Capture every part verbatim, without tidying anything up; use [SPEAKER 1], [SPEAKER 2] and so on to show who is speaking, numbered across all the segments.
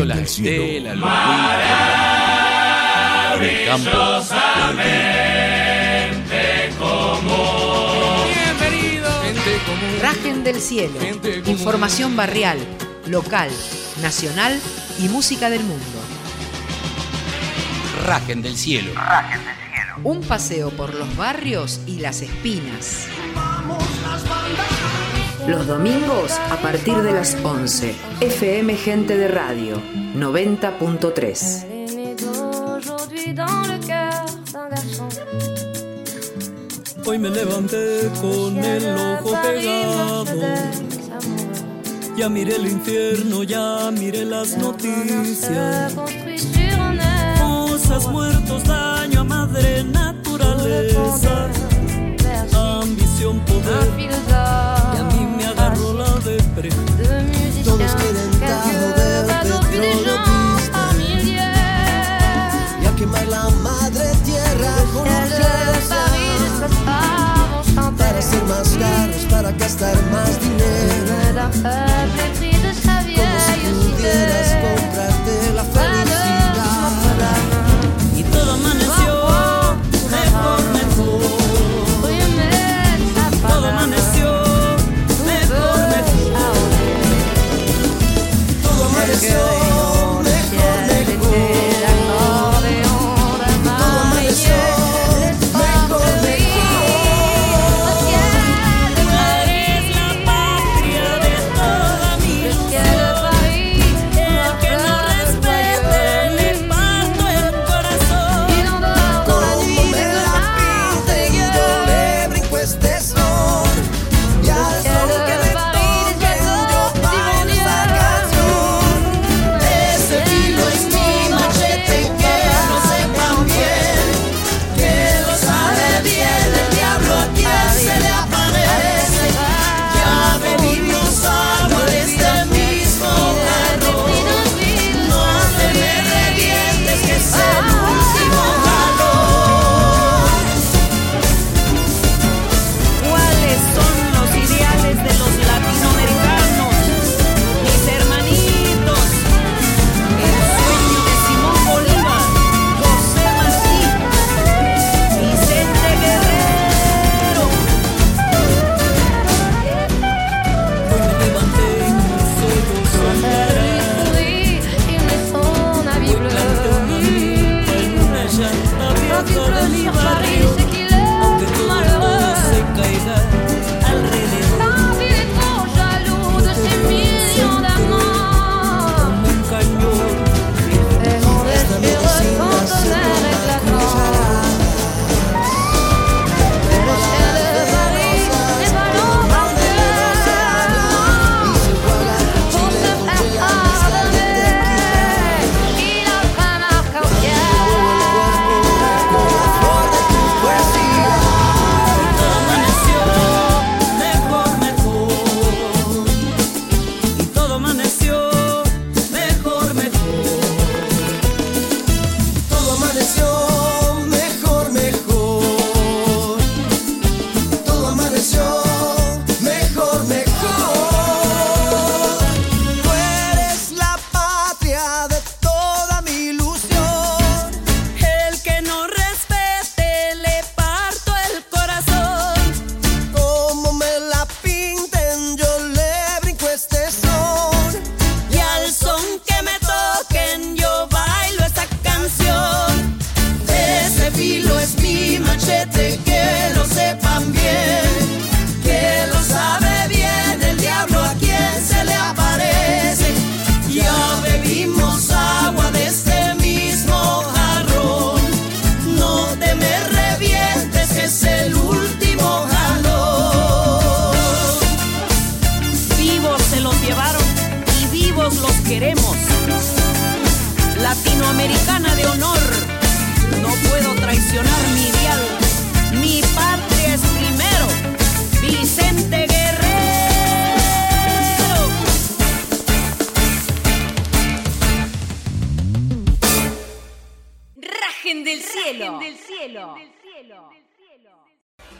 [SPEAKER 1] viendo la estela, los buitres, el campo.
[SPEAKER 2] Rajen del Cielo, información barrial, local, nacional y música del mundo.
[SPEAKER 1] Rajen del Cielo.
[SPEAKER 2] Un paseo por los barrios y las espinas. Los domingos a partir de las once. F M Gente de Radio, noventa punto tres.
[SPEAKER 3] Hoy me levanté con el ojo pegado. Ya miré el infierno, ya miré las noticias. Cosas, muertos, daño a madre naturaleza. Ambición, poder. Y a mí me agarró la depre.
[SPEAKER 4] Todos quieren tajo del petróleo viste. Y a quemar la madre tierra con urgencia. Para ser más caros, para gastar más dinero. Como si pudieras comprarte la felicidad.
[SPEAKER 3] Y todo amaneció mejor, mejor. Todo amaneció mejor, mejor.
[SPEAKER 4] Todo amaneció mejor, mejor. Todo amaneció mejor, mejor.
[SPEAKER 3] Eres la patria de todos.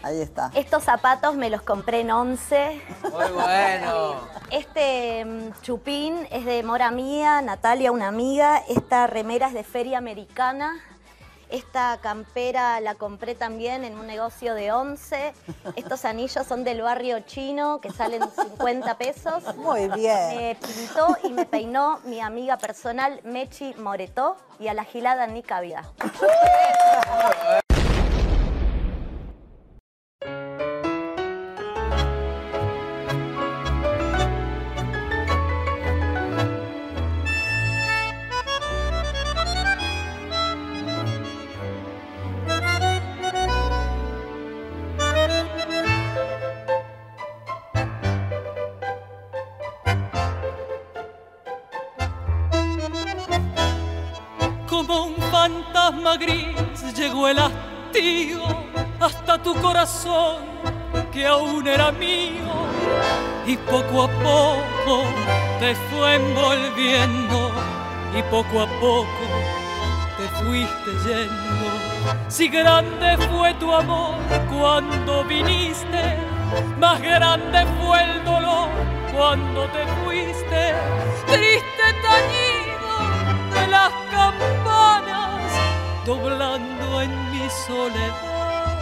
[SPEAKER 5] Ahí está.
[SPEAKER 6] Estos zapatos me los compré en Once.
[SPEAKER 7] Muy bueno.
[SPEAKER 6] Este um, chupín es de mora mía, Natalia, una amiga. Esta remera es de Feria Americana. Esta campera la compré también en un negocio de Once. Estos anillos son del barrio chino, que salen cincuenta pesos.
[SPEAKER 5] Muy bien.
[SPEAKER 6] Me pintó y me peinó mi amiga personal, Mechi Moretó, y a la gilada ni cabida.
[SPEAKER 3] Como un fantasma gris llegó el hastío hasta tu corazón, que aún era mío, y poco a poco te fue envolviendo, y poco a poco te fuiste yendo. Si grande fue tu amor cuando viniste, más grande fue el dolor cuando te fuiste. Triste tañido de las campanas doblando en mi soledad.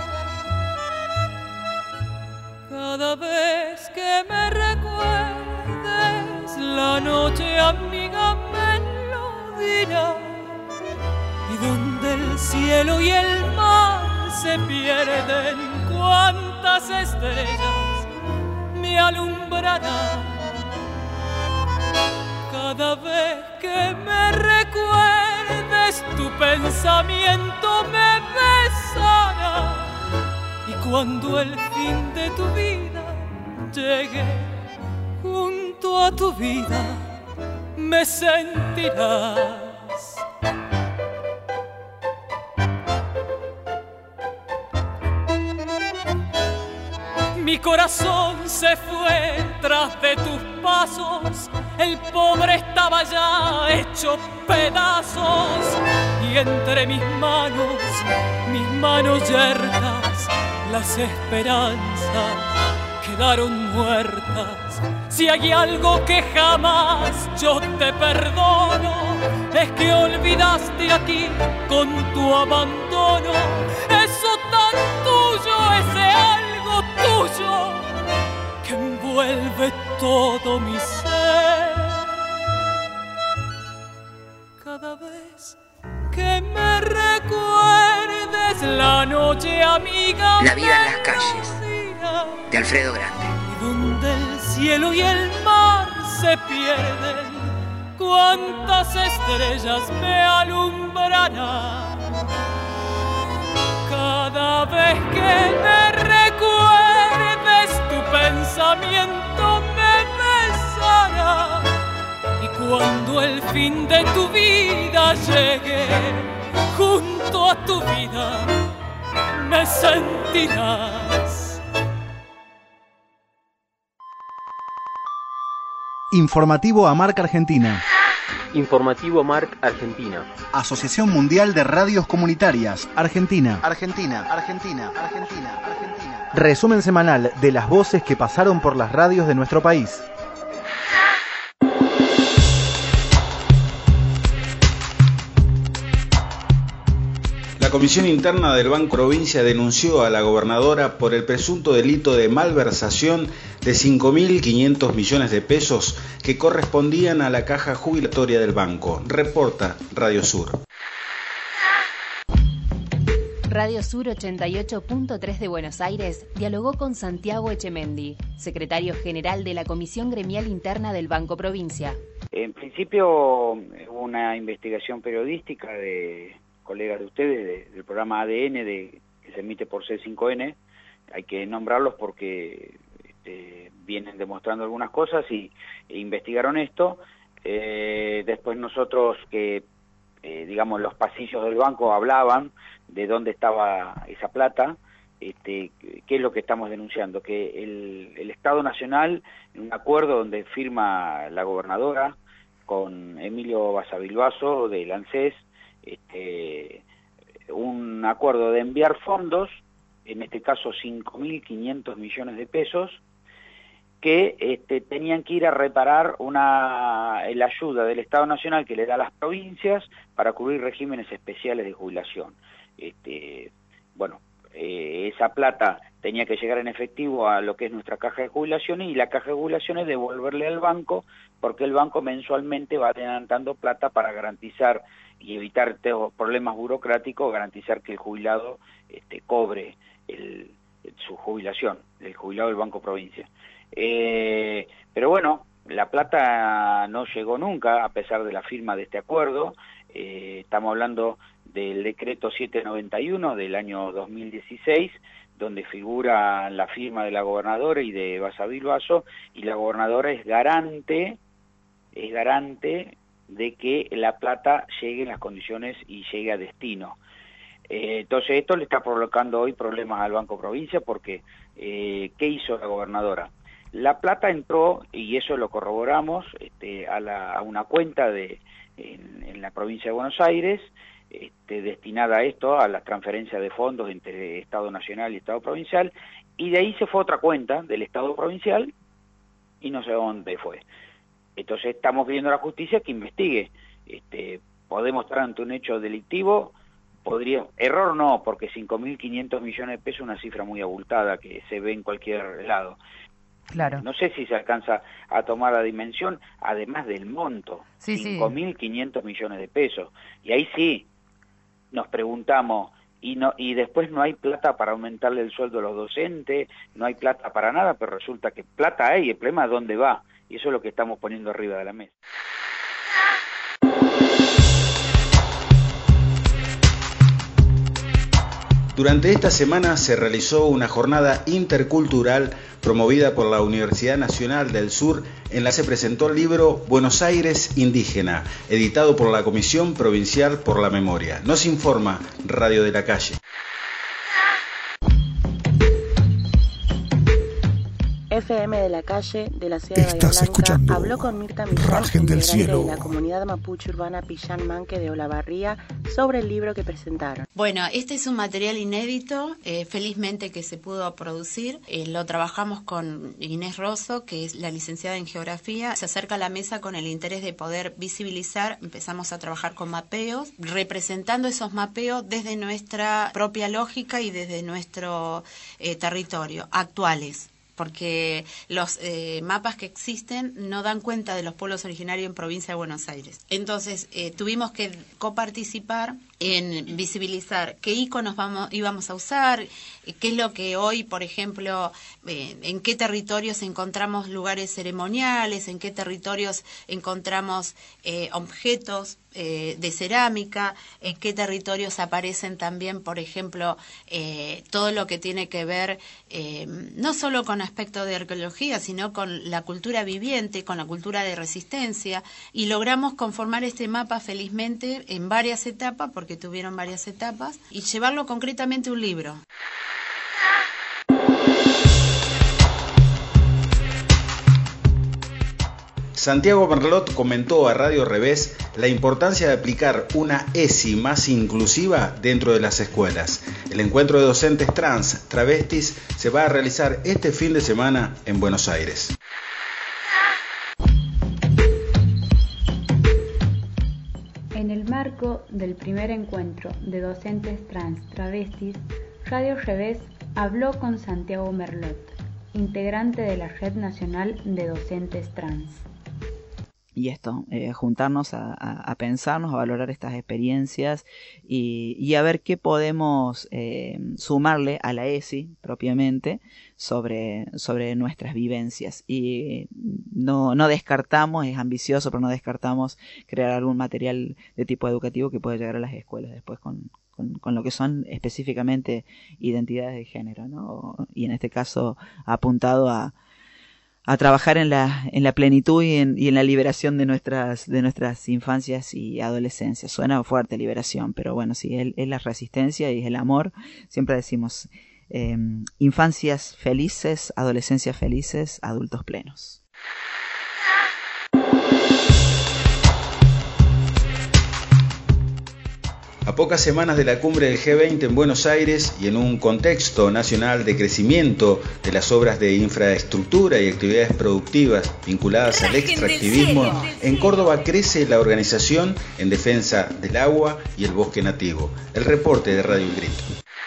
[SPEAKER 3] Cada vez que me recuerdes la noche, amiga, me lo dirás. Y donde el cielo y el mar se pierden, cuántas estrellas me alumbrarán. Cada vez que me recuerdes, tu pensamiento me besará. Y cuando el fin de tu vida llegue, junto a tu vida me sentirás. Mi corazón se fue tras de tus pasos, el pobre estaba ya hecho pedazos, y entre mis manos, mis manos yertas, las esperanzas quedaron muertas. Si hay algo que jamás yo te perdono, es que olvidaste aquí con tu abandono eso tan tuyo, ese algo tuyo que envuelve todo mi ser. Cada vez que me recuerdes la noche, amiga,
[SPEAKER 2] La vida en las calles, de Alfredo Grande.
[SPEAKER 3] y donde el cielo y el mar se pierden, cuántas estrellas me alumbrarán. Cada vez que me recuerdes, tu pensamiento me besará. Y cuando el fin de tu vida llegue, junto a tu vida me sentirás.
[SPEAKER 8] Informativo AMARC Argentina.
[SPEAKER 9] Informativo AMARC Argentina.
[SPEAKER 8] Asociación Mundial de Radios Comunitarias. Argentina. Argentina. Argentina. Argentina. Argentina. Resumen semanal de las voces que pasaron por las radios de nuestro país.
[SPEAKER 10] La Comisión Interna del Banco Provincia denunció a la gobernadora por el presunto delito de malversación de cinco mil quinientos millones de pesos que correspondían a la caja jubilatoria del banco. Reporta Radio Sur.
[SPEAKER 11] Radio Sur ochenta y ocho punto tres de Buenos Aires dialogó con Santiago Echemendi, secretario general de la Comisión Gremial Interna del Banco Provincia.
[SPEAKER 12] En principio hubo una investigación periodística de colegas de ustedes de, del programa A D N de, que se emite por C cinco N. Hay que nombrarlos porque este, vienen demostrando algunas cosas y e investigaron esto. Eh, después nosotros que eh, digamos los pasillos del banco hablaban de dónde estaba esa plata. Este, ¿qué es lo que estamos denunciando? Que el, el Estado Nacional, en un acuerdo donde firma la gobernadora con Emilio Basavilbaso del ANSES, este, un acuerdo de enviar fondos en este caso cinco mil quinientos millones de pesos, que este, tenían que ir a reparar una la ayuda del Estado Nacional que le da a las provincias para cubrir regímenes especiales de jubilación. Este, bueno, eh, esa plata tenía que llegar en efectivo a lo que es nuestra caja de jubilaciones, y la caja de jubilaciones devolverle al banco, porque el banco mensualmente va adelantando plata para garantizar y evitar problemas burocráticos, garantizar que el jubilado este, cobre el, su jubilación, el jubilado del Banco Provincia. Eh, pero bueno, la plata no llegó nunca, a pesar de la firma de este acuerdo. Eh, estamos hablando del decreto setecientos noventa y uno del año dos mil dieciséis, donde figura la firma de la gobernadora y de Basavilbaso Basso, y la gobernadora es garante, es garante de que la plata llegue en las condiciones y llegue a destino. Eh, entonces esto le está provocando hoy problemas al Banco Provincia, porque eh, ¿qué hizo la gobernadora? La plata entró, y eso lo corroboramos, este, a, la, a una cuenta de en, en la provincia de Buenos Aires, este, destinada a esto, a la transferencia de fondos entre Estado Nacional y Estado Provincial, y de ahí se fue otra cuenta del Estado Provincial, y no sé dónde fue. Entonces estamos pidiendo a la justicia que investigue. Este, podemos estar ante un hecho delictivo, podría, error no, porque cinco mil quinientos millones de pesos es una cifra muy abultada que se ve en cualquier lado.
[SPEAKER 5] Claro.
[SPEAKER 12] No sé si se alcanza a tomar la dimensión, además del monto,
[SPEAKER 5] sí,
[SPEAKER 12] cinco mil quinientos millones de pesos. Y ahí sí nos preguntamos, y no y después no hay plata para aumentarle el sueldo a los docentes, no hay plata para nada, pero resulta que plata hay, el problema es dónde va, y eso es lo que estamos poniendo arriba de la mesa.
[SPEAKER 10] Durante esta semana se realizó una jornada intercultural promovida por la Universidad Nacional del Sur, en la que se presentó el libro Buenos Aires Indígena, editado por la Comisión Provincial por la Memoria. Nos informa Radio de la Calle.
[SPEAKER 7] F M de la Calle de la ciudad de Bahía Blanca habló con Mirta Millán, integrante de la comunidad mapuche urbana Pillán Manque de Olavarría, sobre el libro que presentaron.
[SPEAKER 13] Bueno, este es un material inédito, eh, felizmente que se pudo producir. Eh, lo trabajamos con Inés Rosso, que es la licenciada en Geografía. Se acerca a la mesa con el interés de poder visibilizar. Empezamos a trabajar con mapeos, representando esos mapeos desde nuestra propia lógica y desde nuestro eh, territorio, actuales. Porque los eh, mapas que existen no dan cuenta de los pueblos originarios en provincia de Buenos Aires. Entonces, eh, tuvimos que coparticipar en visibilizar qué iconos vamos, íbamos a usar, qué es lo que hoy, por ejemplo, eh, en qué territorios encontramos lugares ceremoniales, en qué territorios encontramos eh, objetos eh, de cerámica, en qué territorios aparecen también, por ejemplo, eh, todo lo que tiene que ver eh, no solo con aspectos de arqueología, sino con la cultura viviente, con la cultura de resistencia, y logramos conformar este mapa felizmente en varias etapas, porque que tuvieron varias etapas, y llevarlo concretamente a un libro.
[SPEAKER 10] Santiago Merlot comentó a Radio Revés la importancia de aplicar una E S I más inclusiva dentro de las escuelas. El encuentro de docentes trans, travestis, se va a realizar este fin de semana en Buenos Aires.
[SPEAKER 14] En el marco del primer encuentro de docentes trans travestis, Radio Revés habló con Santiago Merlot, integrante de la Red Nacional de Docentes Trans.
[SPEAKER 15] Y esto, eh, juntarnos a, a, a pensarnos, a valorar estas experiencias y, y a ver qué podemos eh, sumarle a la E S I propiamente sobre, sobre nuestras vivencias. Y no, no descartamos, es ambicioso, pero no descartamos crear algún material de tipo educativo que pueda llegar a las escuelas después con, con, con lo que son específicamente identidades de género, ¿no? Y en este caso apuntado a a trabajar en la en la plenitud y en, y en la liberación de nuestras de nuestras infancias y adolescencias. Suena fuerte liberación, pero bueno, sí, es, es la resistencia y es el amor. Siempre decimos eh, infancias felices, adolescencias felices, adultos plenos.
[SPEAKER 10] A pocas semanas de la cumbre del G veinte en Buenos Aires y en un contexto nacional de crecimiento de las obras de infraestructura y actividades productivas vinculadas al extractivismo, en Córdoba crece la organización en defensa del agua y el bosque nativo. El reporte de Radio El Grito.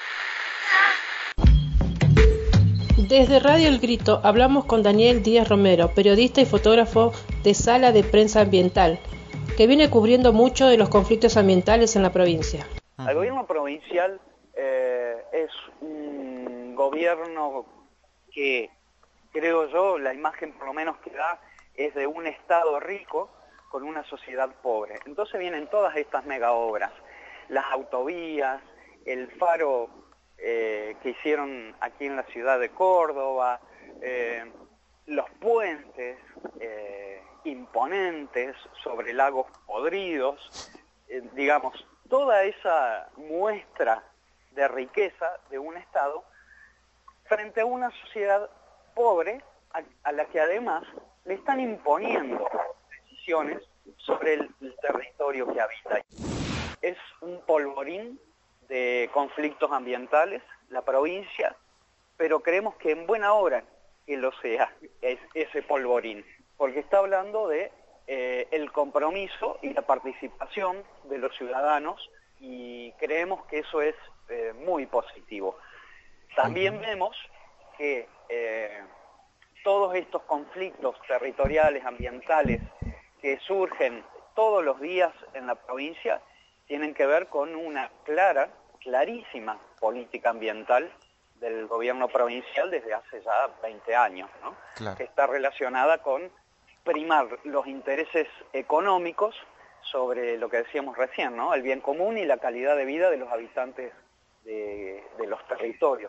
[SPEAKER 5] Desde Radio El Grito hablamos con Daniel Díaz Romero, periodista y fotógrafo de Sala de Prensa Ambiental, que viene cubriendo mucho de los conflictos ambientales en la provincia.
[SPEAKER 16] El gobierno provincial eh, es un gobierno que, creo yo, la imagen por lo menos que da es de un estado rico con una sociedad pobre. Entonces vienen todas estas mega obras, las autovías, el faro eh, que hicieron aquí en la ciudad de Córdoba, eh, los puentes, eh, imponentes sobre lagos podridos, eh, digamos, toda esa muestra de riqueza de un Estado frente a una sociedad pobre a, a la que además le están imponiendo decisiones sobre el, el territorio que habita. Es un polvorín de conflictos ambientales, la provincia, pero creemos que en buena hora que lo sea es, ese polvorín, porque está hablando de eh, el compromiso y la participación de los ciudadanos y creemos que eso es eh, muy positivo. También vemos que eh, todos estos conflictos territoriales, ambientales, que surgen todos los días en la provincia, tienen que ver con una clara, clarísima política ambiental del gobierno provincial desde hace ya veinte años, ¿no? Claro. Que está relacionada con primar los intereses económicos sobre lo que decíamos recién, ¿no? El bien común y la calidad de vida de los habitantes de, de los territorios.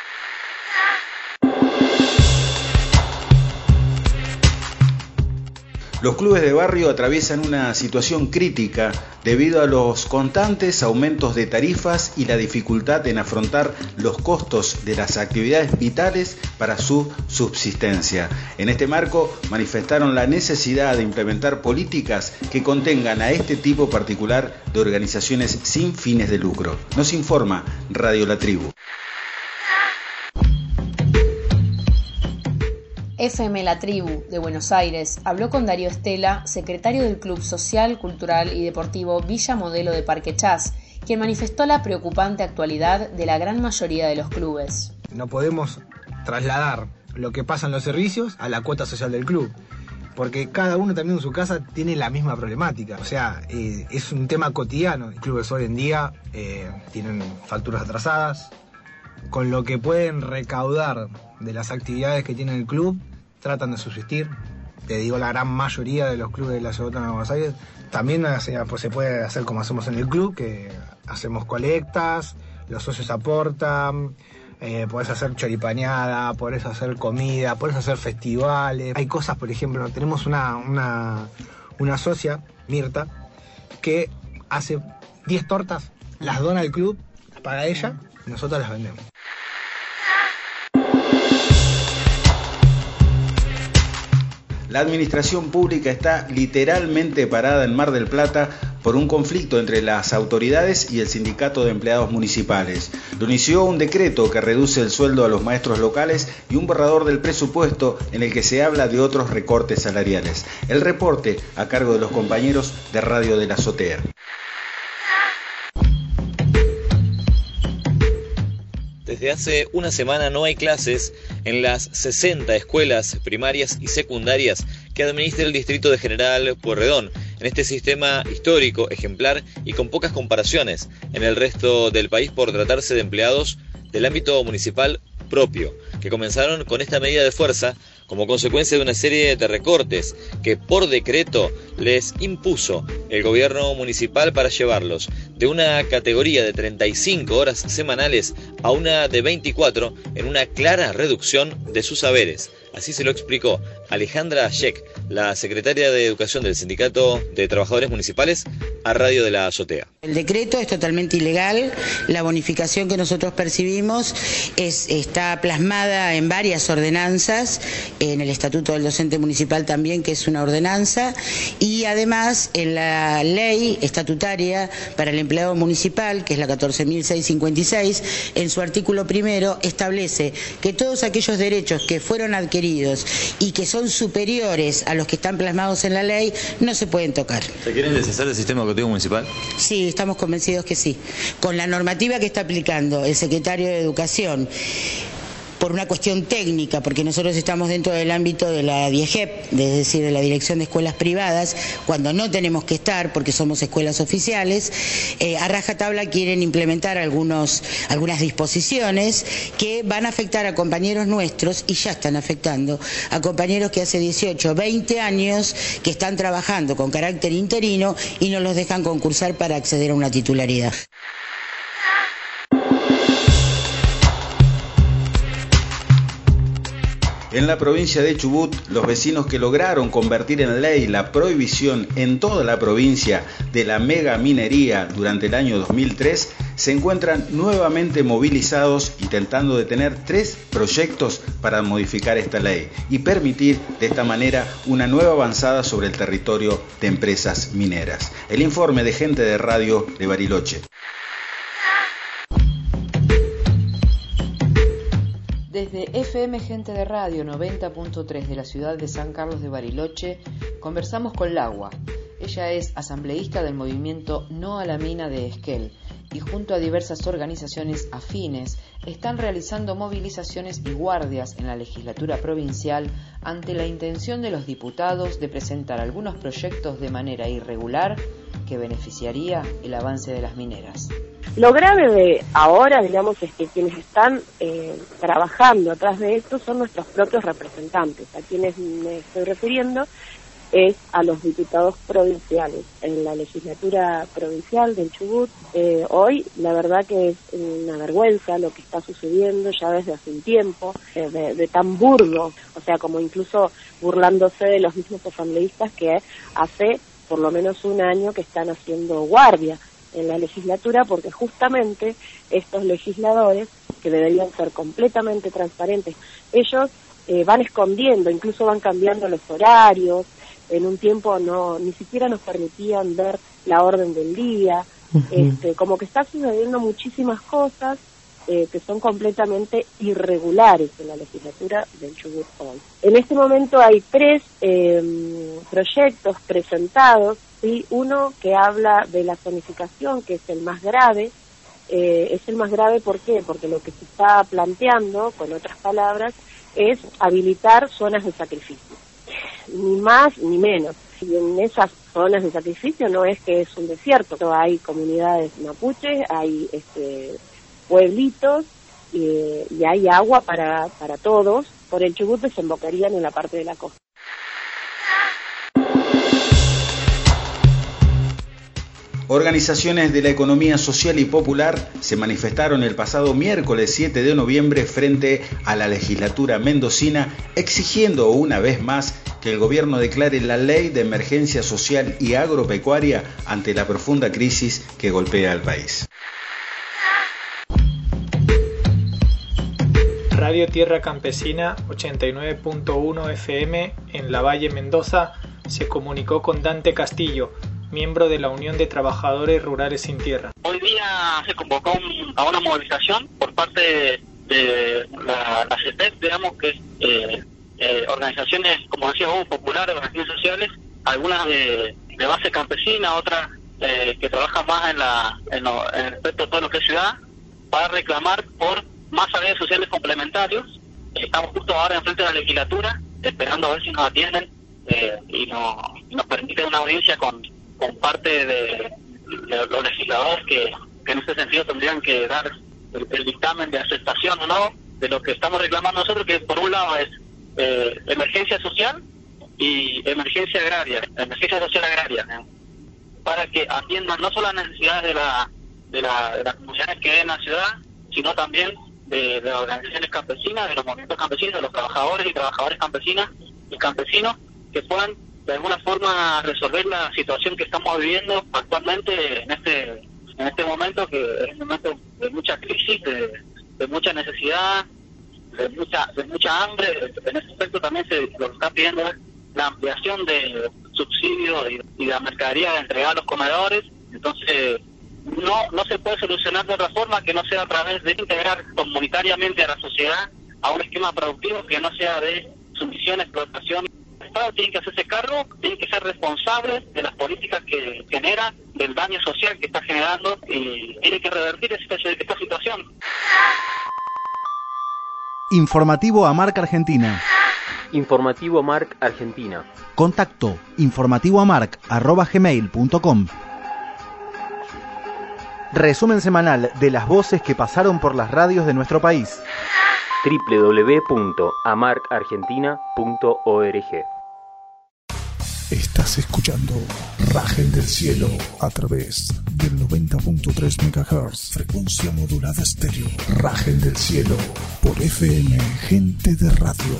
[SPEAKER 10] Los clubes de barrio atraviesan una situación crítica debido a los constantes aumentos de tarifas y la dificultad en afrontar los costos de las actividades vitales para su subsistencia. En este marco manifestaron la necesidad de implementar políticas que contengan a este tipo particular de organizaciones sin fines de lucro. Nos informa Radio La Tribu.
[SPEAKER 11] F M La Tribu de Buenos Aires habló con Darío Estela, secretario del Club Social, Cultural y Deportivo Villa Modelo de Parque Chas, quien manifestó la preocupante actualidad de la gran mayoría de los clubes.
[SPEAKER 17] No podemos trasladar lo que pasa en los servicios a la cuota social del club, porque cada uno también en su casa tiene la misma problemática. O sea, eh, es un tema cotidiano. Los clubes hoy en día eh, tienen facturas atrasadas, con lo que pueden recaudar de las actividades que tiene el club, tratan de subsistir. Te digo, la gran mayoría de los clubes de la ciudad de Buenos Aires también o sea, pues se puede hacer como hacemos en el club, que hacemos colectas, los socios aportan, eh, podés hacer choripaneada, podés hacer comida, podés hacer festivales. Hay cosas, por ejemplo, tenemos una, una, una socia, Mirta, que hace diez tortas, las dona al club para ella y nosotros las vendemos.
[SPEAKER 10] La administración pública está literalmente parada en Mar del Plata por un conflicto entre las autoridades y el sindicato de empleados municipales. Lo inició un decreto que reduce el sueldo a los maestros locales y un borrador del presupuesto en el que se habla de otros recortes salariales. El reporte a cargo de los compañeros de Radio de la Azotea.
[SPEAKER 18] Desde hace una semana no hay clases en las sesenta escuelas primarias y secundarias que administra el distrito de General Pueyrredón, en este sistema histórico, ejemplar y con pocas comparaciones en el resto del país por tratarse de empleados del ámbito municipal propio, que comenzaron con esta medida de fuerza como consecuencia de una serie de recortes que por decreto les impuso el gobierno municipal para llevarlos de una categoría de treinta y cinco horas semanales a una de veinticuatro en una clara reducción de sus saberes. Así se lo explicó Alejandra Sheck, la secretaria de Educación del Sindicato de Trabajadores Municipales, a Radio de la Azotea.
[SPEAKER 19] El decreto es totalmente ilegal, la bonificación que nosotros percibimos es, está plasmada en varias ordenanzas, en el Estatuto del Docente Municipal también, que es una ordenanza, y además en la ley estatutaria para el empleado municipal, que es la catorce mil seiscientos cincuenta y seis, en su artículo primero establece que todos aquellos derechos que fueron adquiridos y que son superiores a los que están plasmados en la ley no se pueden tocar.
[SPEAKER 18] ¿Se quieren deshacer del sistema educativo municipal?
[SPEAKER 19] Sí, estamos convencidos que sí. Con la normativa que está aplicando el secretario de Educación, por una cuestión técnica, porque nosotros estamos dentro del ámbito de la D I E G E P, es decir, de la Dirección de Escuelas Privadas, cuando no tenemos que estar porque somos escuelas oficiales, eh, a rajatabla quieren implementar algunos, algunas disposiciones que van a afectar a compañeros nuestros, y ya están afectando, a compañeros que hace dieciocho, veinte años que están trabajando con carácter interino y no los dejan concursar para acceder a una titularidad.
[SPEAKER 10] En la provincia de Chubut, los vecinos que lograron convertir en ley la prohibición en toda la provincia de la mega minería durante el año dos mil tres se encuentran nuevamente movilizados intentando detener tres proyectos para modificar esta ley y permitir de esta manera una nueva avanzada sobre el territorio de empresas mineras. El informe de Gente de Radio de Bariloche.
[SPEAKER 2] Desde F M Gente de Radio noventa punto tres de la ciudad de San Carlos de Bariloche, conversamos con Lagua. Ella es asambleísta del movimiento No a la Mina de Esquel y junto a diversas organizaciones afines están realizando movilizaciones y guardias en la legislatura provincial ante la intención de los diputados de presentar algunos proyectos de manera irregular que beneficiaría el avance de las mineras.
[SPEAKER 20] Lo grave de ahora, digamos, es que quienes están eh, trabajando atrás de esto son nuestros propios representantes. A quienes me estoy refiriendo es a los diputados provinciales. En la legislatura provincial del Chubut, eh, hoy la verdad que es una vergüenza lo que está sucediendo ya desde hace un tiempo, eh, de, de tan burdo, o sea, como incluso burlándose de los mismos asambleístas que hace por lo menos un año que están haciendo guardia en la legislatura, porque justamente estos legisladores, que deberían ser completamente transparentes, ellos eh, van escondiendo, incluso van cambiando los horarios. En un tiempo no ni siquiera nos permitían ver la orden del día. Uh-huh. este, como que está sucediendo muchísimas cosas eh, que son completamente irregulares en la legislatura del Chubut hoy. En este momento hay tres eh, proyectos presentados, ¿sí? Uno que habla de la zonificación, que es el más grave. Eh, es el más grave, ¿por qué? Porque lo que se está planteando, con otras palabras, es habilitar zonas de sacrificio. Ni más ni menos. Y en esas zonas de sacrificio no es que es un desierto, hay comunidades mapuches, hay este, pueblitos eh, y hay agua para, para todos. Por el Chubut desembocarían en la parte de la costa.
[SPEAKER 10] Organizaciones de la economía social y popular se manifestaron el pasado miércoles siete de noviembre frente a la legislatura mendocina exigiendo una vez más que el gobierno declare la ley de emergencia social y agropecuaria ante la profunda crisis que golpea al país.
[SPEAKER 21] Radio Tierra Campesina ochenta y nueve punto uno F M en La Valle, Mendoza, se comunicó con Dante Castillo, miembro de la Unión de Trabajadores Rurales Sin Tierra.
[SPEAKER 22] Hoy día se convocó un, a una movilización por parte de, de la, la C E T E P, digamos, que es eh, eh, organizaciones, como decía vos, populares, organizaciones sociales, algunas de, de base campesina, otras eh, que trabajan más en, la, en, lo, en respecto a todo lo que es ciudad, para reclamar por más saberes sociales complementarios. Estamos justo ahora enfrente de la legislatura, esperando a ver si nos atienden eh, y, no, y nos permiten una audiencia con con parte de, de los legisladores que, que en este sentido tendrían que dar el, el dictamen de aceptación o no de lo que estamos reclamando nosotros, que por un lado es eh, emergencia social y emergencia agraria, emergencia social agraria, ¿no? Para que atiendan no solo las necesidades de la de, la, de las comunidades que hay en la ciudad, sino también de, de las organizaciones campesinas, de los movimientos campesinos, de los trabajadores y trabajadoras campesinas y campesinos que puedan de alguna forma resolver la situación que estamos viviendo actualmente en este en este momento, que es un momento de mucha crisis, de, de mucha necesidad, de mucha de mucha hambre. En ese aspecto también se lo que está pidiendo es la ampliación de subsidios y, y de la mercadería de entregar a los comedores. Entonces no no se puede solucionar de otra forma que no sea a través de integrar comunitariamente a la sociedad a un esquema productivo que no sea de sumisión, explotación. El Estado tiene que hacerse cargo, tiene que ser responsable de las políticas que genera, del daño social que está generando, y tiene que revertir esta, esta situación.
[SPEAKER 8] Informativo AMARC Argentina.
[SPEAKER 9] Informativo AMARC Argentina.
[SPEAKER 8] Contacto informativoamarc arroba gmail punto com. Resumen semanal de las voces que pasaron por las radios de nuestro país.
[SPEAKER 9] doble u doble u doble u punto amarc argentina punto org.
[SPEAKER 1] Estás escuchando Rajen del Cielo a través del noventa punto tres megahertz, frecuencia modulada estéreo. Rajen del Cielo por F M Gente de Radio.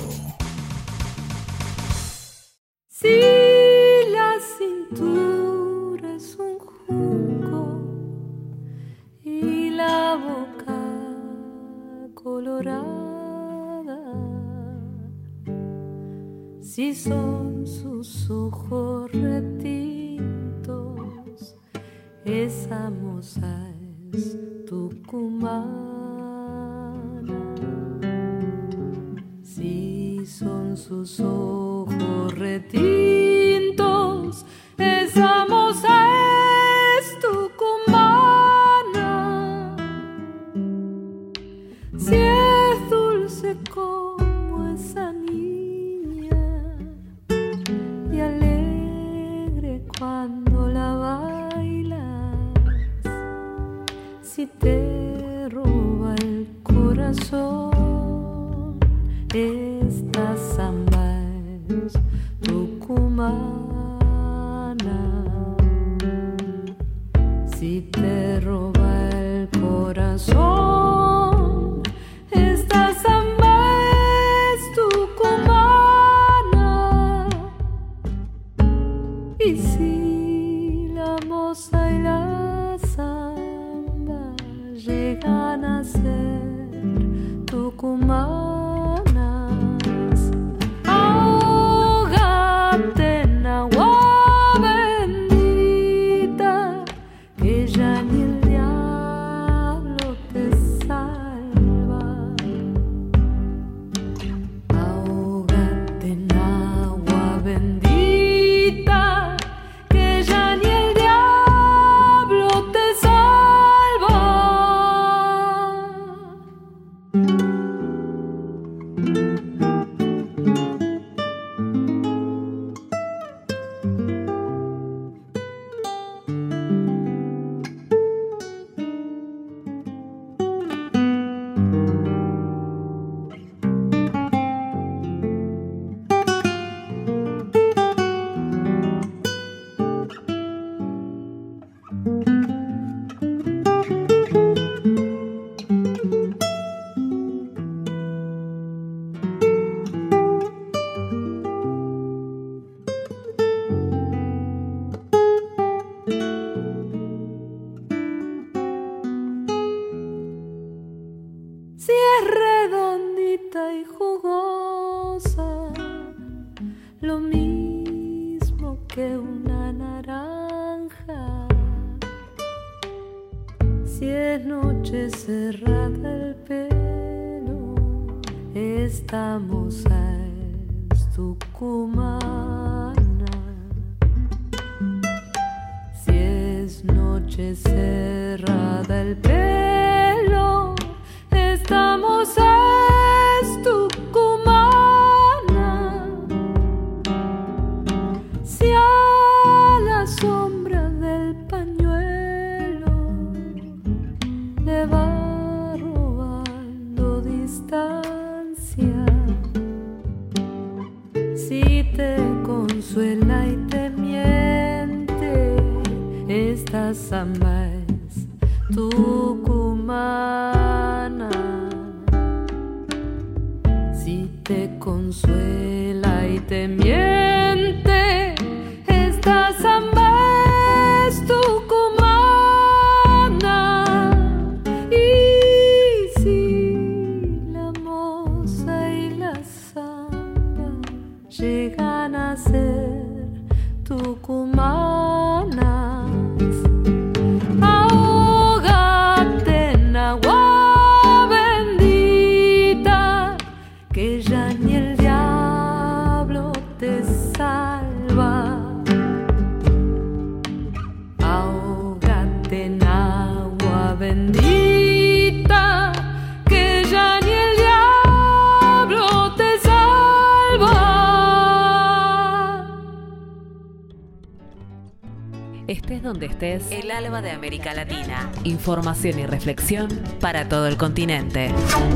[SPEAKER 3] Si la cintura es un junco y la boca colorada, si son sus ojos retintos, esa moza es tucumana. Si son sus ojos retintos, esa moza es tucumana. Si es dulce como esa niña y alegre cuando la bailas, si te roba el corazón, esta samba es tucumana. Si te roba el corazón, esta samba es tucumana. Y si la moza y la samba llegan a ser tucumanas, ahógate en agua bendita, que ya ni el diablo te salva. Ahógate en agua bendita, que ya ni el diablo te salva. Si es redondita y jugosa, lo mismo que una naranja. Si es noche cerrada el pelo, esta moza es tucumana. Si es noche cerrada el pelo, esta moza es tucumana. Si a la sombra del pañuelo le va robando distancia, si te consuela y te miente, esta samba es tucumana. Si te consuela y te miente,
[SPEAKER 4] llegan a ser tucumanas. Ahógate en agua bendita, que ya ni el diablo te salva. Ahógate en agua bendita, que ya ni el diablo te salva.
[SPEAKER 6] Estés donde estés, el alba de América Latina. Información y reflexión para todo el continente.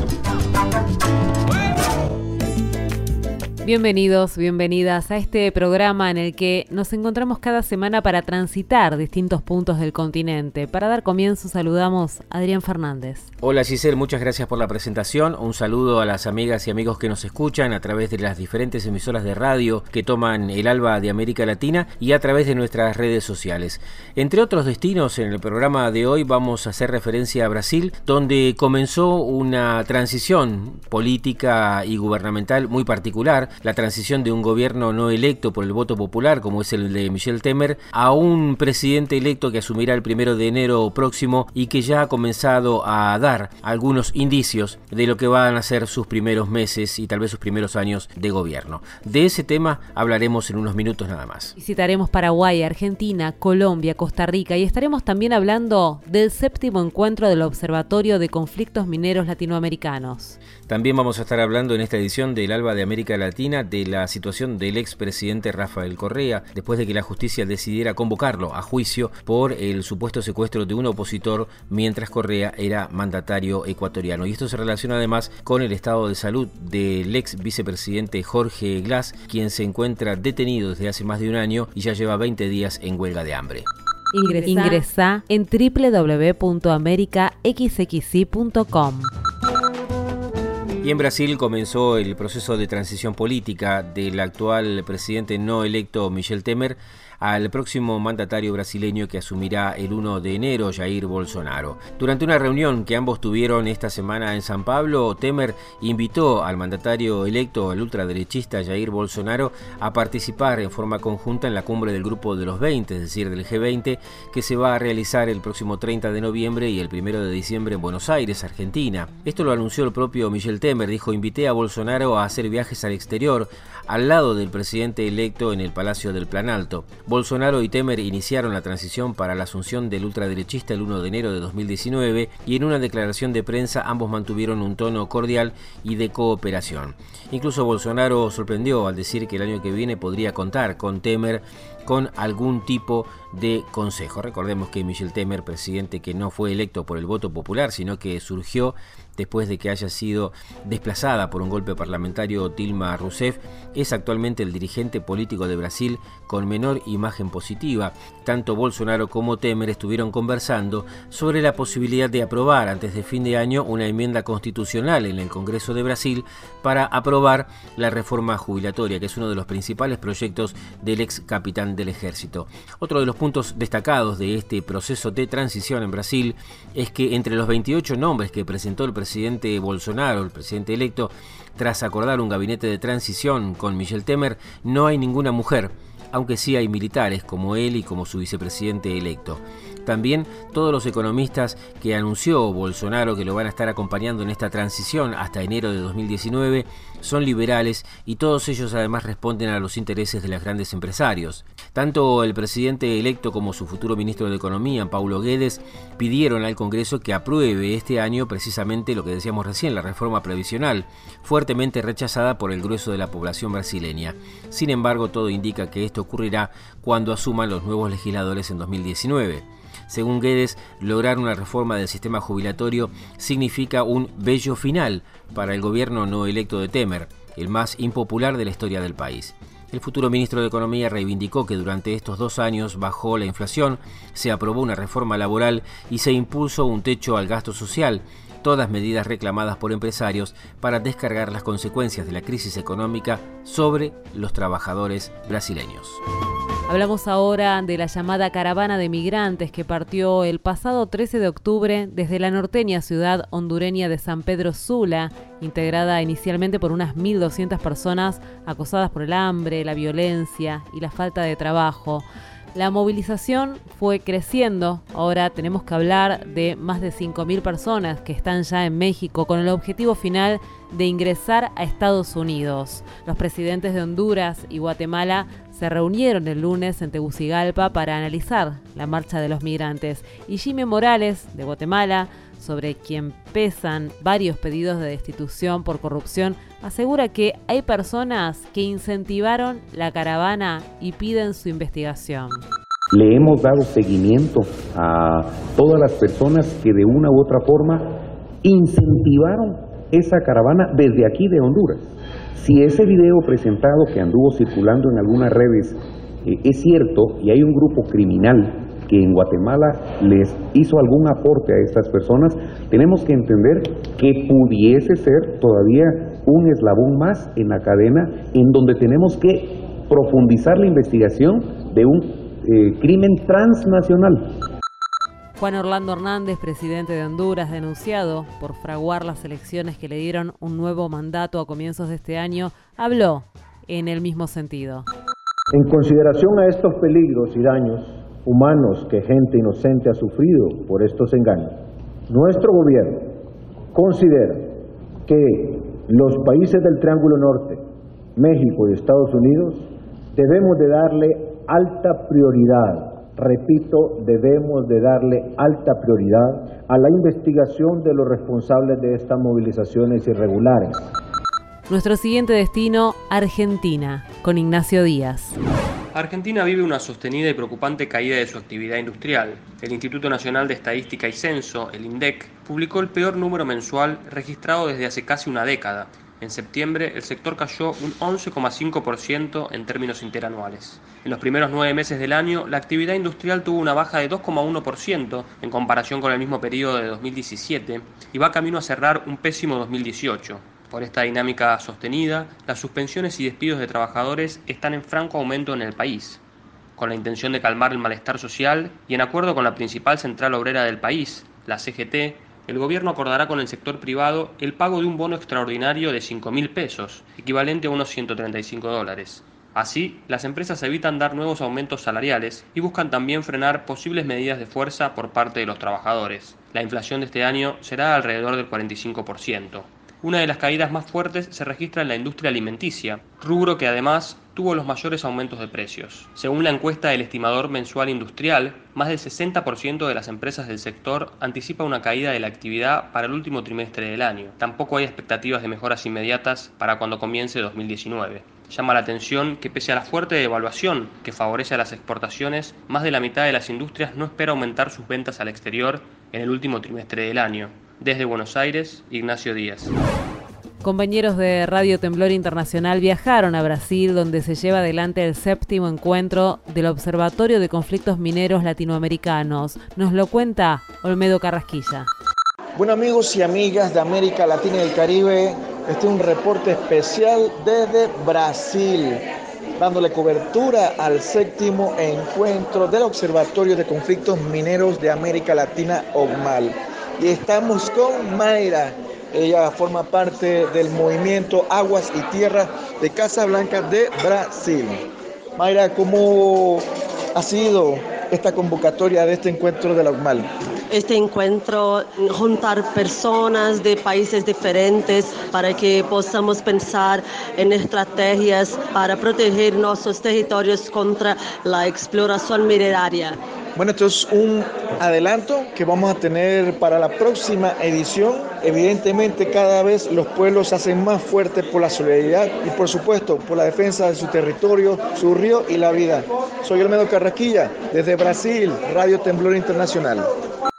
[SPEAKER 6] Bienvenidos, bienvenidas a este programa en el que nos encontramos cada semana para transitar distintos puntos del continente. Para dar comienzo saludamos a Adrián Fernández.
[SPEAKER 23] Hola Giselle, muchas gracias por la presentación. Un saludo a las amigas y amigos que nos escuchan a través de las diferentes emisoras de radio que toman el alba de América Latina y a través de nuestras redes sociales. Entre otros destinos, en el programa de hoy vamos a hacer referencia a Brasil, donde comenzó una transición política y gubernamental muy particular. La transición de un gobierno no electo por el voto popular, como es el de Michel Temer, a un presidente electo que asumirá el primero de enero próximo y que ya ha comenzado a dar algunos indicios de lo que van a ser sus primeros meses y tal vez sus primeros años de gobierno. De ese tema hablaremos en unos minutos nada más.
[SPEAKER 6] Visitaremos Paraguay, Argentina, Colombia, Costa Rica y estaremos también hablando del séptimo encuentro del Observatorio de Conflictos Mineros Latinoamericanos.
[SPEAKER 23] También vamos a estar hablando en esta edición del Alba de América Latina de la situación del expresidente Rafael Correa, después de que la justicia decidiera convocarlo a juicio por el supuesto secuestro de un opositor mientras Correa era mandatario ecuatoriano. Y esto se relaciona además con el estado de salud del ex vicepresidente Jorge Glass, quien se encuentra detenido desde hace más de un año y ya lleva veinte días en huelga de hambre.
[SPEAKER 6] Ingresa, Ingresa en doble u doble u doble u punto america x x i punto com.
[SPEAKER 23] Y en Brasil comenzó el proceso de transición política del actual presidente no electo Michel Temer al próximo mandatario brasileño que asumirá el primero de enero, Jair Bolsonaro. Durante una reunión que ambos tuvieron esta semana en San Pablo, Temer invitó al mandatario electo, el ultraderechista Jair Bolsonaro, a participar en forma conjunta en la cumbre del Grupo de los veinte, es decir, del G veinte, que se va a realizar el próximo treinta de noviembre y el primero de diciembre en Buenos Aires, Argentina. Esto lo anunció el propio Michel Temer. Dijo: invité a Bolsonaro a hacer viajes al exterior, al lado del presidente electo en el Palacio del Planalto. Bolsonaro y Temer iniciaron la transición para la asunción del ultraderechista el primero de enero de dos mil diecinueve y en una declaración de prensa ambos mantuvieron un tono cordial y de cooperación. Incluso Bolsonaro sorprendió al decir que el año que viene podría contar con Temer con algún tipo de consejo. Recordemos que Michel Temer, presidente que no fue electo por el voto popular, sino que surgió después de que haya sido desplazada por un golpe parlamentario Dilma Rousseff, es actualmente el dirigente político de Brasil con menor imagen positiva. Tanto Bolsonaro como Temer estuvieron conversando sobre la posibilidad de aprobar antes de fin de año una enmienda constitucional en el Congreso de Brasil para aprobar la reforma jubilatoria, que es uno de los principales proyectos del ex capitán del ejército. Otro de los puntos destacados de este proceso de transición en Brasil es que entre los veintiocho nombres que presentó el presidente Bolsonaro, el presidente electo, tras acordar un gabinete de transición con Michel Temer, no hay ninguna mujer, aunque sí hay militares como él y como su vicepresidente electo. También todos los economistas que anunció Bolsonaro que lo van a estar acompañando en esta transición hasta enero de dos mil diecinueve son liberales y todos ellos además responden a los intereses de los grandes empresarios. Tanto el presidente electo como su futuro ministro de Economía, Paulo Guedes, pidieron al Congreso que apruebe este año precisamente lo que decíamos recién, la reforma previsional, fuertemente rechazada por el grueso de la población brasileña. Sin embargo, todo indica que esto ocurrirá cuando asuman los nuevos legisladores en dos mil diecinueve. Según Guedes, lograr una reforma del sistema jubilatorio significa un bello final para el gobierno no electo de Temer, el más impopular de la historia del país. El futuro ministro de Economía reivindicó que durante estos dos años bajó la inflación, se aprobó una reforma laboral y se impuso un techo al gasto social, todas medidas reclamadas por empresarios para descargar las consecuencias de la crisis económica sobre los trabajadores brasileños.
[SPEAKER 6] Hablamos ahora de la llamada caravana de migrantes que partió el pasado trece de octubre desde la norteña ciudad hondureña de San Pedro Sula, integrada inicialmente por unas mil doscientas personas acosadas por el hambre, la violencia y la falta de trabajo. La movilización fue creciendo, ahora tenemos que hablar de más de cinco mil personas que están ya en México con el objetivo final de ingresar a Estados Unidos. Los presidentes de Honduras y Guatemala se reunieron el lunes en Tegucigalpa para analizar la marcha de los migrantes y Jimmy Morales, de Guatemala, sobre quien pesan varios pedidos de destitución por corrupción, asegura que hay personas que incentivaron la caravana y piden su investigación.
[SPEAKER 7] Le hemos dado seguimiento a todas las personas que de una u otra forma incentivaron esa caravana desde aquí de Honduras. Si ese video presentado que anduvo circulando en algunas redes eh, es cierto y hay un grupo criminal que en Guatemala les hizo algún aporte a estas personas, tenemos que entender que pudiese ser todavía un eslabón más en la cadena en donde tenemos que profundizar la investigación de un eh, crimen transnacional.
[SPEAKER 6] Juan Orlando Hernández, presidente de Honduras, denunciado por fraguar las elecciones que le dieron un nuevo mandato a comienzos de este año, habló en el mismo sentido.
[SPEAKER 12] En consideración a estos peligros y daños humanos que gente inocente ha sufrido por estos engaños, nuestro gobierno considera que los países del Triángulo Norte, México y Estados Unidos, debemos de darle alta prioridad. Repito, debemos de darle alta prioridad a la investigación de los responsables de estas movilizaciones irregulares.
[SPEAKER 6] Nuestro siguiente destino, Argentina, con Ignacio Díaz.
[SPEAKER 13] Argentina vive una sostenida y preocupante caída de su actividad industrial. El Instituto Nacional de Estadística y Censo, el INDEC, publicó el peor número mensual registrado desde hace casi una década. En septiembre, el sector cayó un once coma cinco por ciento en términos interanuales. En los primeros nueve meses del año, la actividad industrial tuvo una baja de dos coma uno por ciento en comparación con el mismo periodo de dos mil diecisiete y va camino a cerrar un pésimo dos mil dieciocho. Por esta dinámica sostenida, las suspensiones y despidos de trabajadores están en franco aumento en el país. Con la intención de calmar el malestar social y en acuerdo con la principal central obrera del país, la C G T, el gobierno acordará con el sector privado el pago de un bono extraordinario de cinco mil pesos, equivalente a unos ciento treinta y cinco dólares. Así, las empresas evitan dar nuevos aumentos salariales y buscan también frenar posibles medidas de fuerza por parte de los trabajadores. La inflación de este año será alrededor del cuarenta y cinco por ciento. Una de las caídas más fuertes se registra en la industria alimenticia, rubro que además tuvo los mayores aumentos de precios. Según la encuesta del estimador mensual industrial, más del sesenta por ciento de las empresas del sector anticipa una caída de la actividad para el último trimestre del año. Tampoco hay expectativas de mejoras inmediatas para cuando comience dos mil diecinueve. Llama la atención que pese a la fuerte devaluación que favorece a las exportaciones, más de la mitad de las industrias no espera aumentar sus ventas al exterior en el último trimestre del año. Desde Buenos Aires, Ignacio Díaz.
[SPEAKER 6] Compañeros de Radio Temblor Internacional viajaron a Brasil, donde se lleva adelante el séptimo encuentro del Observatorio de Conflictos Mineros Latinoamericanos. Nos lo cuenta Olmedo Carrasquilla.
[SPEAKER 24] Bueno, amigos y amigas de América Latina y el Caribe, este es un reporte especial desde Brasil, dándole cobertura al séptimo encuentro del Observatorio de Conflictos Mineros de América Latina, OCMAL. Y estamos con Mayra. Ella forma parte del movimiento Aguas y Tierra de Casablanca de Brasil. Mayra, ¿cómo ha sido esta convocatoria de este encuentro de la OCMAL?
[SPEAKER 25] Este encuentro, juntar personas de países diferentes para que podamos pensar en estrategias para proteger nuestros territorios contra la exploración mineraria.
[SPEAKER 24] Bueno, esto es un adelanto que vamos a tener para la próxima edición. Evidentemente, cada vez los pueblos se hacen más fuertes por la solidaridad y, por supuesto, por la defensa de su territorio, su río y la vida. Soy Olmedo Carrasquilla, desde Brasil, Radio Temblor Internacional.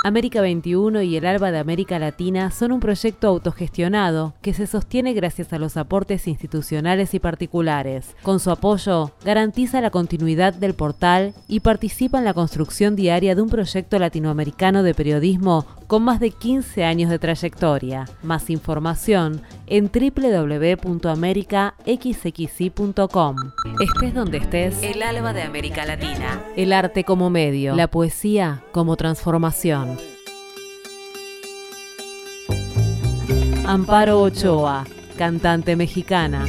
[SPEAKER 6] América veintiuno y el ALBA de América Latina son un proyecto autogestionado que se sostiene gracias a los aportes institucionales y particulares. Con su apoyo, garantiza la continuidad del portal y participa en la construcción diaria de un proyecto latinoamericano de periodismo con más de quince años de trayectoria. Más información en doble u doble u doble u punto america x x i punto com. Estés donde estés, el ALBA de América Latina. El arte como medio, la poesía como transformación. Amparo Ochoa, cantante mexicana.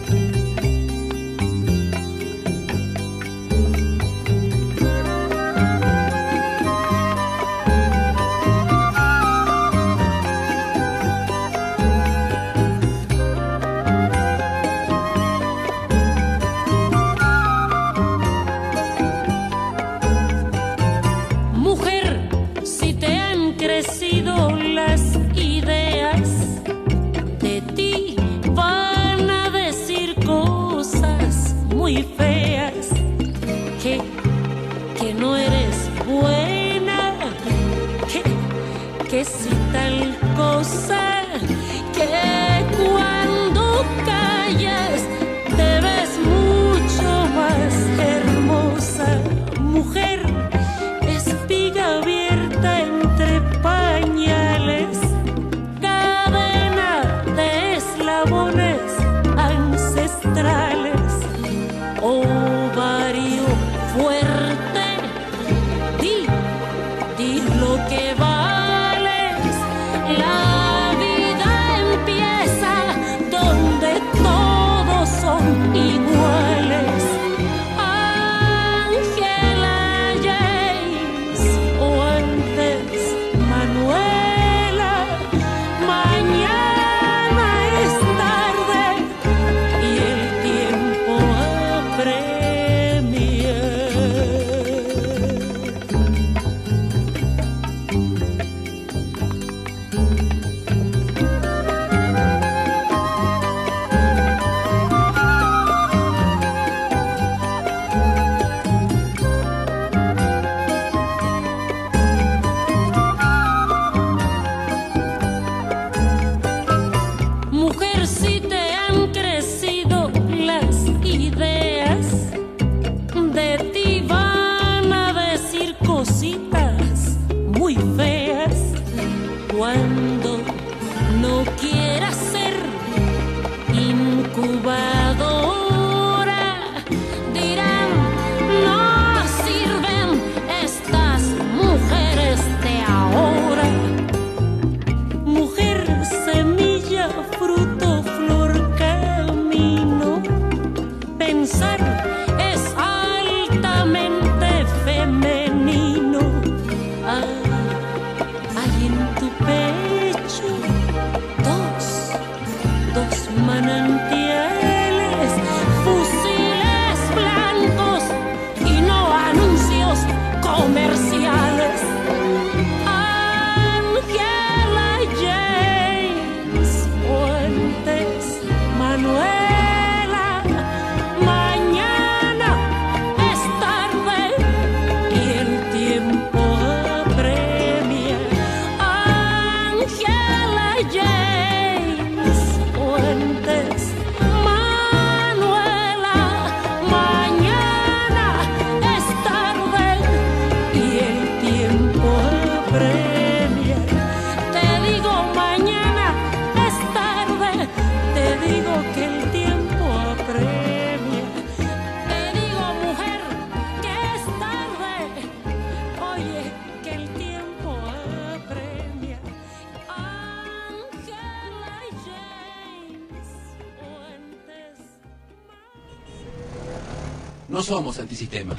[SPEAKER 5] No somos antisistema.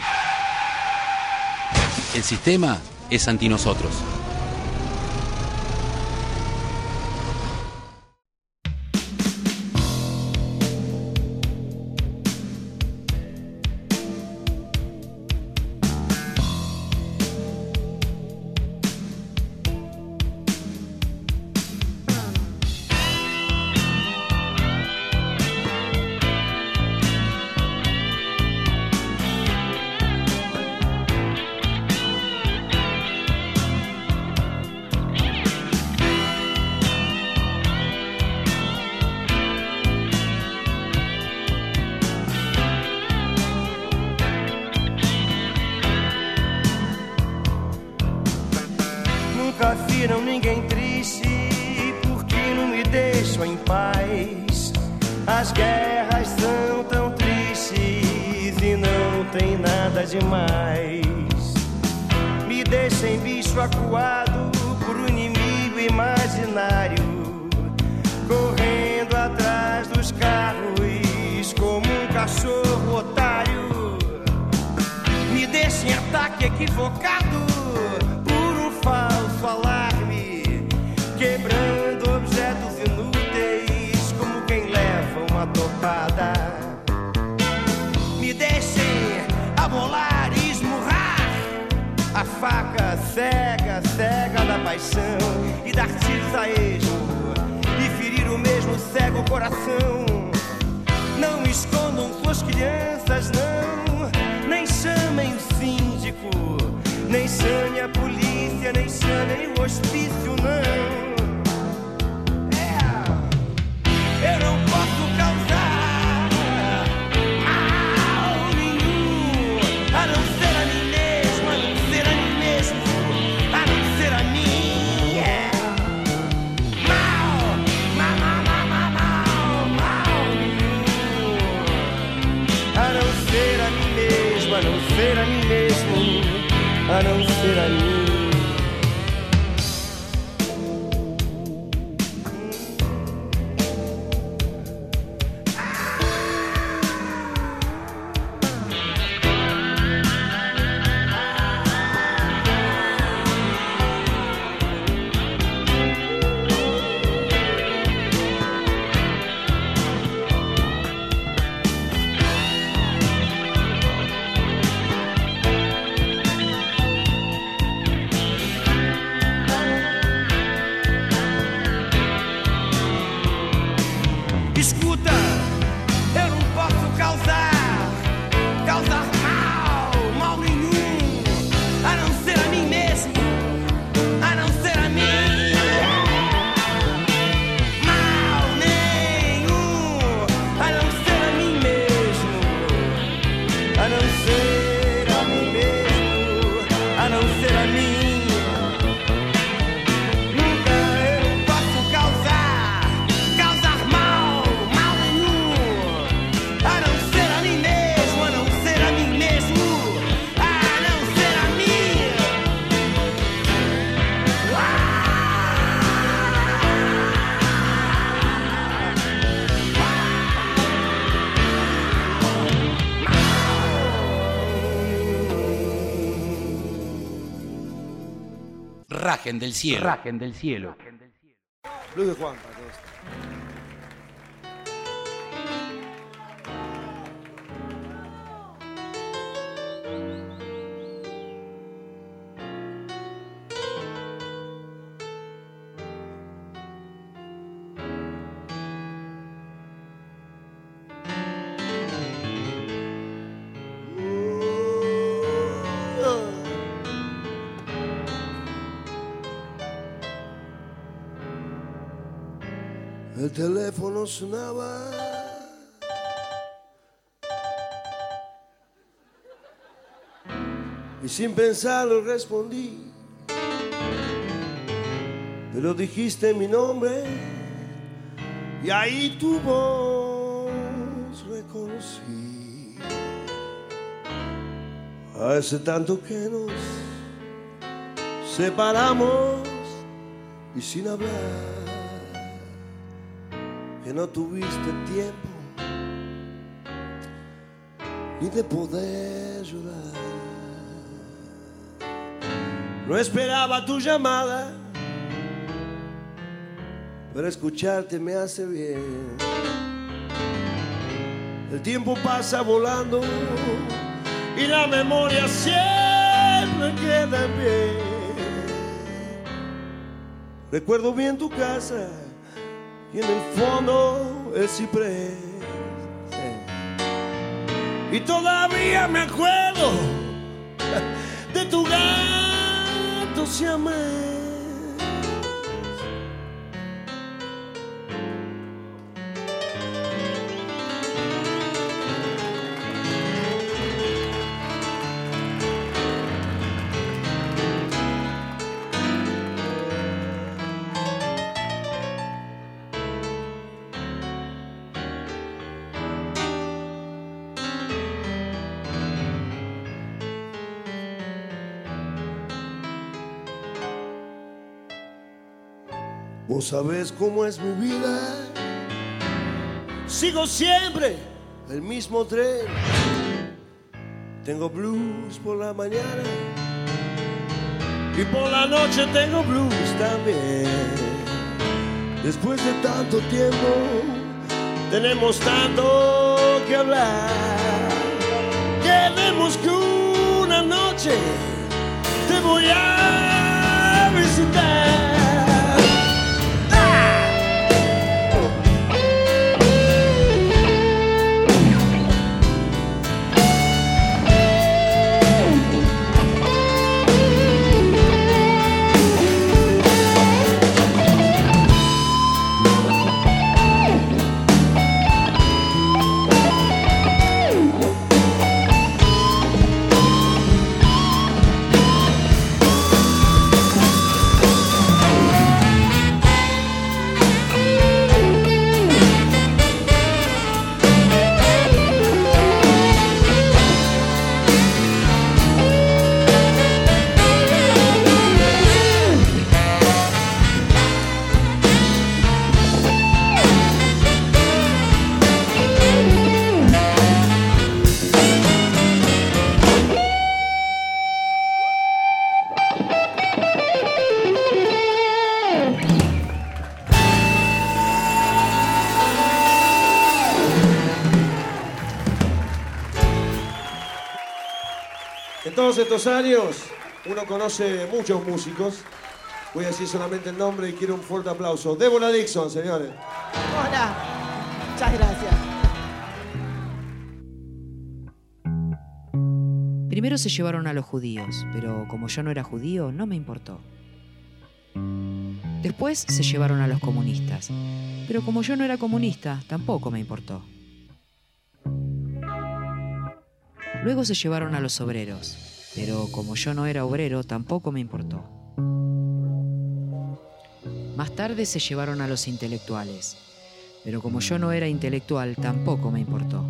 [SPEAKER 5] El sistema es anti nosotros.
[SPEAKER 11] viram ninguém triste, porque não me deixam em paz. As guerras são tão tristes e não tem nada demais. Me deixem bicho acuado por um inimigo imaginário, correndo atrás dos carros como um cachorro otário. Me deixem ataque equivocado por um falso alarme, quebrando objetos inúteis como quem leva uma topada. Me deixem amolar e esmurrar a faca cega, cega da paixão, e dar tiros a esmo e ferir o mesmo cego coração. Não escondam suas crianças, não, nem chamem o síndico, nem chame a polícia, nem chamem o hospício, não. É, eu não posso causar mal nenhum, a não ser a mim mesmo, a não ser a mim mesmo, a não ser a mim. É. Mal, mal, mal, mal, mal, mal nenhum, a não ser a mim mesmo, a não ser a mim mesmo, a não ser a mim.
[SPEAKER 5] Rajen del cielo.
[SPEAKER 14] Rajen del cielo.
[SPEAKER 15] Luz de Juan para todo esto.
[SPEAKER 16] El teléfono sonaba y sin pensarlo respondí, pero dijiste mi nombre y ahí tu voz reconocí. Hace tanto que nos separamos y sin hablar, que no tuviste tiempo ni de poder llorar. No esperaba tu llamada, pero escucharte me hace bien. El tiempo pasa volando y la memoria siempre queda bien. Recuerdo bien tu casa y en el fondo el ciprés, sí. Y todavía me acuerdo de tu gato siamés. Vos sabés cómo es mi vida. Sigo siempre el mismo tren. Tengo blues por la mañana y por la noche tengo blues también. Después de tanto tiempo tenemos tanto que hablar. Queremos que una noche te voy a visitar. En todos estos años uno conoce muchos músicos. Voy a decir solamente el nombre y quiero un fuerte aplauso. Deborah Dixon, señores.
[SPEAKER 2] Hola, muchas gracias.
[SPEAKER 14] Primero se llevaron a los judíos, pero como yo no era judío, no me importó. Después se llevaron a los comunistas, pero como yo no era comunista, tampoco me importó. Luego se llevaron a los obreros, pero como yo no era obrero, tampoco me importó. Más tarde se llevaron a los intelectuales, pero como yo no era intelectual, tampoco me importó.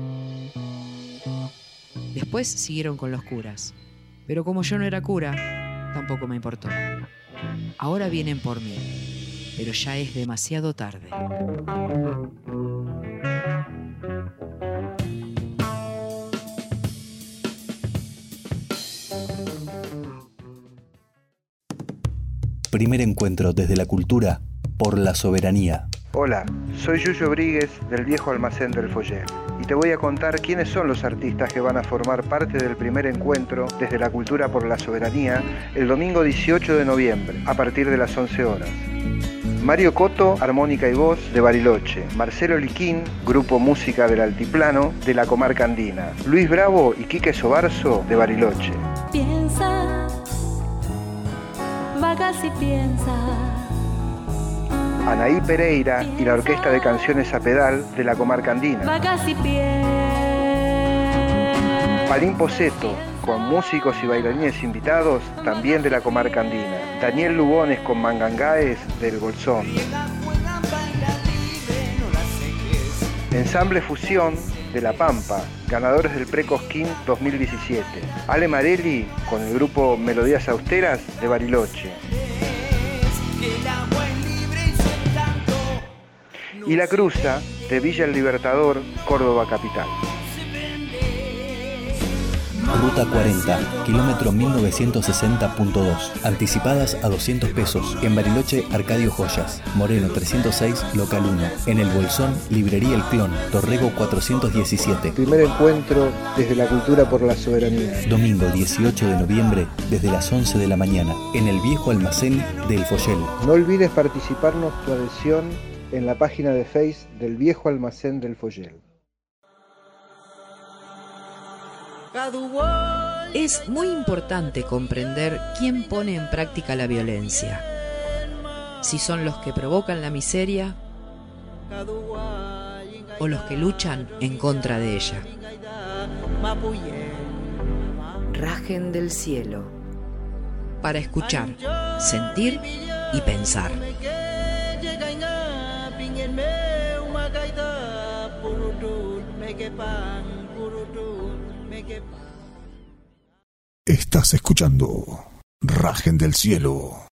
[SPEAKER 14] Después siguieron con los curas, pero como yo no era cura, tampoco me importó. Ahora vienen por mí, pero ya es demasiado tarde.
[SPEAKER 17] Primer encuentro desde la cultura por la soberanía.
[SPEAKER 18] Hola, soy Yuyo Bríguez del Viejo Almacén del Foller y te voy a contar quiénes son los artistas que van a formar parte del primer encuentro desde la cultura por la soberanía el domingo dieciocho de noviembre a partir de las once horas. Mario Coto, armónica y voz de Bariloche. Marcelo Liquín, grupo música del altiplano de la comarca andina. Luis Bravo y Quique Sobarzo de Bariloche.
[SPEAKER 4] Piensas, vagas y piensas.
[SPEAKER 18] Anaí Pereira y la Orquesta de Canciones a Pedal de la comarca andina.
[SPEAKER 4] Vagas y piensas.
[SPEAKER 18] Palín Poseto, con músicos y bailarines invitados también de la comarca andina. Daniel Lugones con Mangangaes del Bolsón. Ensamble Fusión de La Pampa, ganadores del Pre-Cosquín dos mil diecisiete. Ale Marelli con el grupo Melodías Austeras de Bariloche. Y La Cruza de Villa El Libertador, Córdoba capital.
[SPEAKER 17] Ruta cuarenta, kilómetro mil novecientos sesenta punto dos. Anticipadas a doscientos pesos. En Bariloche, Arcadio Joyas. Moreno trescientos seis, local uno. En El Bolsón, Librería El Clon, Torrego cuatrocientos diecisiete.
[SPEAKER 18] Primer encuentro desde la cultura por la soberanía.
[SPEAKER 17] Domingo dieciocho de noviembre, desde las once de la mañana. En el Viejo Almacén del Follel.
[SPEAKER 18] No olvides participarnos tu adhesión en la página de Facebook del Viejo Almacén del Follel.
[SPEAKER 14] Es muy importante comprender quién pone en práctica la violencia. Si son los que provocan la miseria o los que luchan en contra de ella. Rajen del cielo. Para escuchar, sentir y pensar.
[SPEAKER 1] Estás escuchando Rajen del Cielo.